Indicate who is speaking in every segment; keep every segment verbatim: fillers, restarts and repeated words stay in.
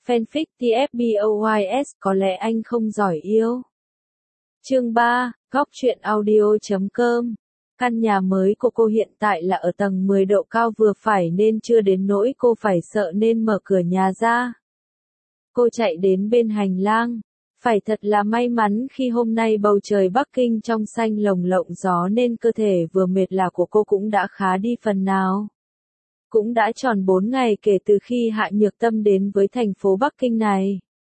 Speaker 1: Fanfic T F B O Y S có lẽ anh không giỏi yêu. Chương ba, góc truyện audio chấm com. Căn nhà mới của cô hiện tại là ở tầng mười độ cao vừa phải nên chưa đến nỗi cô phải sợ nên mở cửa nhà ra. Cô chạy đến bên hành lang. Phải thật là may mắn khi hôm nay bầu trời Bắc Kinh trong xanh lồng lộng gió nên cơ thể vừa mệt lả của cô cũng đã khá đi phần nào. Cũng đã tròn bốn ngày kể từ khi Hạ Nhược Tâm đến với thành phố Bắc Kinh này.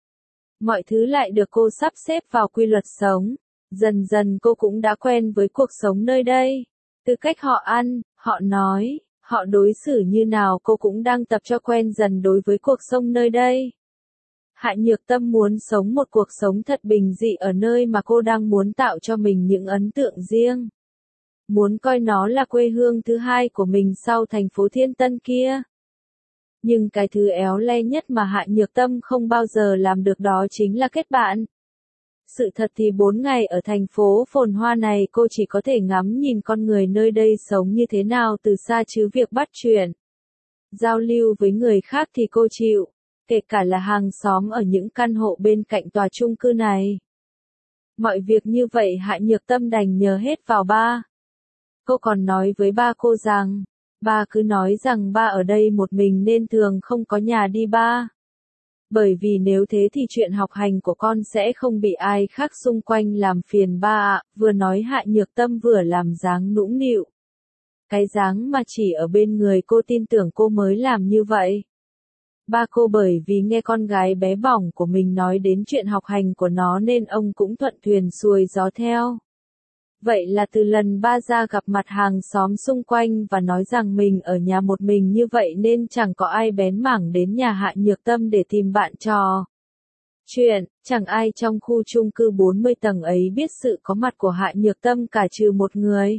Speaker 1: Mọi thứ lại được cô sắp xếp vào quy luật sống. Dần dần cô cũng đã quen với cuộc sống nơi đây. Từ cách họ ăn, họ nói, họ đối xử như nào cô cũng đang tập cho quen dần đối với cuộc sống nơi đây. Hạ Nhược Tâm muốn sống một cuộc sống thật bình dị ở nơi mà cô đang muốn tạo cho mình những ấn tượng riêng. Muốn coi nó là quê hương thứ hai của mình sau thành phố Thiên Tân kia. Nhưng cái thứ éo le nhất mà Hạ Nhược Tâm không bao giờ làm được đó chính là kết bạn. Sự thật thì bốn ngày ở thành phố phồn hoa này cô chỉ có thể ngắm nhìn con người nơi đây sống như thế nào từ xa chứ việc bắt chuyện. Giao lưu với người khác thì cô chịu, kể cả là hàng xóm ở những căn hộ bên cạnh tòa chung cư này. Mọi việc như vậy Hạ Nhược Tâm đành nhờ hết vào ba. Cô còn nói với ba cô rằng, ba cứ nói rằng ba ở đây một mình nên thường không có nhà đi ba. Bởi vì nếu thế thì chuyện học hành của con sẽ không bị ai khác xung quanh làm phiền ba ạ. Vừa nói Hạ Nhược Tâm vừa làm dáng nũng nịu. Cái dáng mà chỉ ở bên người cô tin tưởng cô mới làm như vậy. Ba cô bởi vì nghe con gái bé bỏng của mình nói đến chuyện học hành của nó nên ông cũng thuận thuyền xuôi gió theo. Vậy là từ lần ba ra gặp mặt hàng xóm xung quanh và nói rằng mình ở nhà một mình như vậy nên chẳng có ai bén mảng đến nhà Hạ Nhược Tâm để tìm bạn trò chuyện, chẳng ai trong khu chung cư bốn mươi tầng ấy biết sự có mặt của Hạ Nhược Tâm cả trừ một người.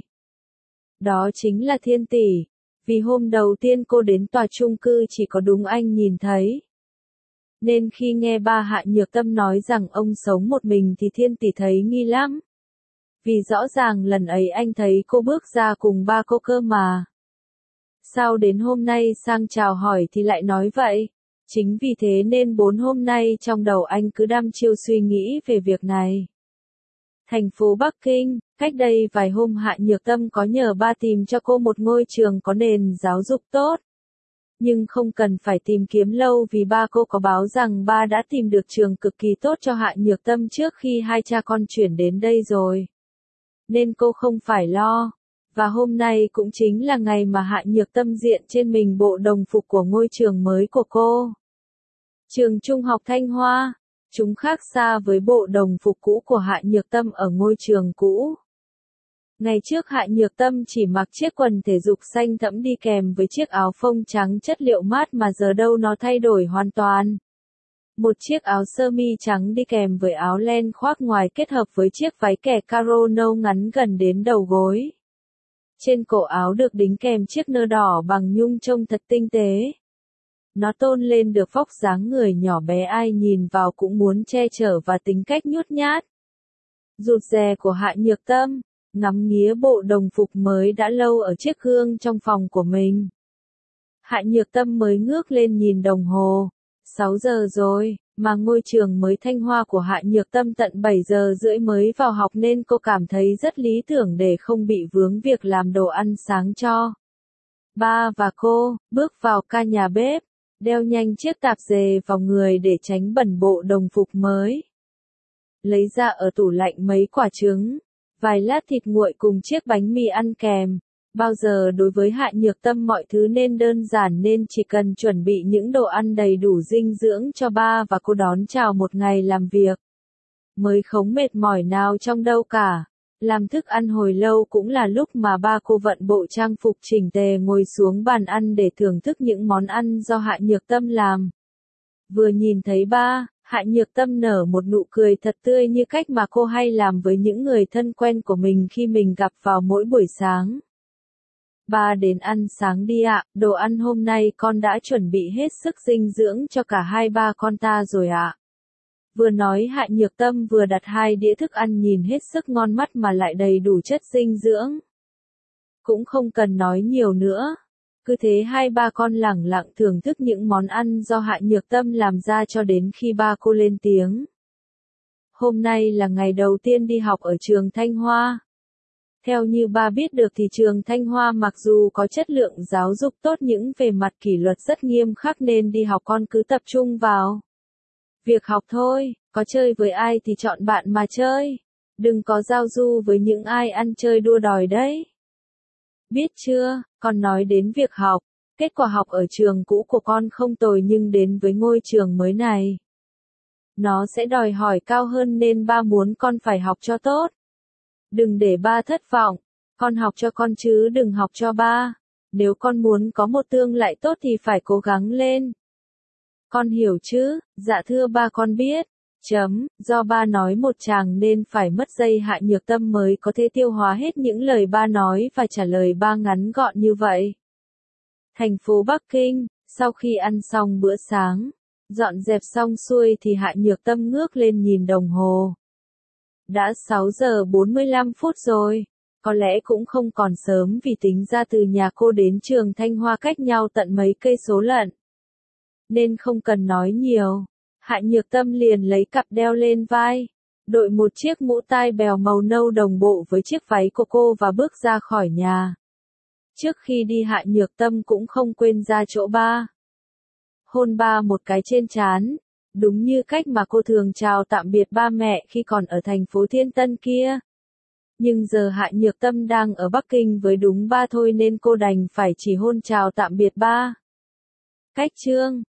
Speaker 1: Đó chính là Thiên Tỷ, vì hôm đầu tiên cô đến tòa chung cư chỉ có đúng anh nhìn thấy. Nên khi nghe ba Hạ Nhược Tâm nói rằng ông sống một mình thì Thiên Tỷ thấy nghi lắm. Vì rõ ràng lần ấy anh thấy cô bước ra cùng ba cô cơ mà. Sao đến hôm nay sang chào hỏi thì lại nói vậy? Chính vì thế nên bốn hôm nay trong đầu anh cứ đăm chiêu suy nghĩ về việc này. Thành phố Bắc Kinh, cách đây vài hôm Hạ Nhược Tâm có nhờ ba tìm cho cô một ngôi trường có nền giáo dục tốt. Nhưng không cần phải tìm kiếm lâu vì ba cô có báo rằng ba đã tìm được trường cực kỳ tốt cho Hạ Nhược Tâm trước khi hai cha con chuyển đến đây rồi. Nên cô không phải lo. Và hôm nay cũng chính là ngày mà Hạ Nhược Tâm diện trên mình bộ đồng phục của ngôi trường mới của cô. Trường Trung học Thanh Hoa. Chúng khác xa với bộ đồng phục cũ của Hạ Nhược Tâm ở ngôi trường cũ. Ngày trước Hạ Nhược Tâm chỉ mặc chiếc quần thể dục xanh thẫm đi kèm với chiếc áo phông trắng chất liệu mát mà giờ đâu nó thay đổi hoàn toàn. Một chiếc áo sơ mi trắng đi kèm với áo len khoác ngoài kết hợp với chiếc váy kẻ caro nâu ngắn gần đến đầu gối. Trên cổ áo được đính kèm chiếc nơ đỏ bằng nhung trông thật tinh tế. Nó tôn lên được vóc dáng người nhỏ bé ai nhìn vào cũng muốn che chở và tính cách nhút nhát. Rụt rè của Hạ Nhược Tâm, ngắm nghía bộ đồng phục mới đã lâu ở chiếc gương trong phòng của mình. Hạ Nhược Tâm mới ngước lên nhìn đồng hồ. sáu giờ rồi, mà ngôi trường mới Thanh Hoa của Hạ Nhược Tâm tận bảy giờ rưỡi mới vào học nên cô cảm thấy rất lý tưởng để không bị vướng việc làm đồ ăn sáng cho ba và cô. Bước vào ca nhà bếp, đeo nhanh chiếc tạp dề vào người để tránh bẩn bộ đồng phục mới. Lấy ra ở tủ lạnh mấy quả trứng, vài lát thịt nguội cùng chiếc bánh mì ăn kèm. Bao giờ đối với Hạ Nhược Tâm mọi thứ nên đơn giản nên chỉ cần chuẩn bị những đồ ăn đầy đủ dinh dưỡng cho ba và cô đón chào một ngày làm việc. Mới không mệt mỏi nào trong đâu cả. Làm thức ăn hồi lâu cũng là lúc mà ba cô vận bộ trang phục chỉnh tề ngồi xuống bàn ăn để thưởng thức những món ăn do Hạ Nhược Tâm làm. Vừa nhìn thấy ba, Hạ Nhược Tâm nở một nụ cười thật tươi như cách mà cô hay làm với những người thân quen của mình khi mình gặp vào mỗi buổi sáng. Ba đến ăn sáng đi ạ, đồ ăn hôm nay con đã chuẩn bị hết sức dinh dưỡng cho cả hai ba con ta rồi ạ. Vừa nói Hạ Nhược Tâm vừa đặt hai đĩa thức ăn nhìn hết sức ngon mắt mà lại đầy đủ chất dinh dưỡng. Cũng không cần nói nhiều nữa. Cứ thế hai ba con lẳng lặng thưởng thức những món ăn do Hạ Nhược Tâm làm ra cho đến khi ba cô lên tiếng. Hôm nay là ngày đầu tiên đi học ở trường Thanh Hoa. Theo như ba biết được thì trường Thanh Hoa mặc dù có chất lượng giáo dục tốt nhưng về mặt kỷ luật rất nghiêm khắc nên đi học con cứ tập trung vào việc học thôi, có chơi với ai thì chọn bạn mà chơi. Đừng có giao du với những ai ăn chơi đua đòi đấy. Biết chưa, con nói đến việc học, kết quả học ở trường cũ của con không tồi nhưng đến với ngôi trường mới này, nó sẽ đòi hỏi cao hơn nên ba muốn con phải học cho tốt. Đừng để ba thất vọng, con học cho con chứ đừng học cho ba. Nếu con muốn có một tương lai tốt thì phải cố gắng lên. Con hiểu chứ? Dạ thưa ba con biết. Chấm, do ba nói một chàng nên phải mất giây Hạ Nhược Tâm mới có thể tiêu hóa hết những lời ba nói và trả lời ba ngắn gọn như vậy. Thành phố Bắc Kinh, sau khi ăn xong bữa sáng, dọn dẹp xong xuôi thì Hạ Nhược Tâm ngước lên nhìn đồng hồ. Đã sáu giờ bốn mươi lăm phút rồi, có lẽ cũng không còn sớm vì tính ra từ nhà cô đến trường Thanh Hoa cách nhau tận mấy cây số lận. Nên không cần nói nhiều. Hạ Nhược Tâm liền lấy cặp đeo lên vai, đội một chiếc mũ tai bèo màu nâu đồng bộ với chiếc váy của cô và bước ra khỏi nhà. Trước khi đi Hạ Nhược Tâm cũng không quên ra chỗ ba. Hôn ba một cái trên trán, đúng như cách mà cô thường chào tạm biệt ba mẹ khi còn ở thành phố Thiên Tân kia. Nhưng giờ Hạ Nhược Tâm đang ở Bắc Kinh với đúng ba thôi nên cô đành phải chỉ hôn chào tạm biệt ba. Cách chương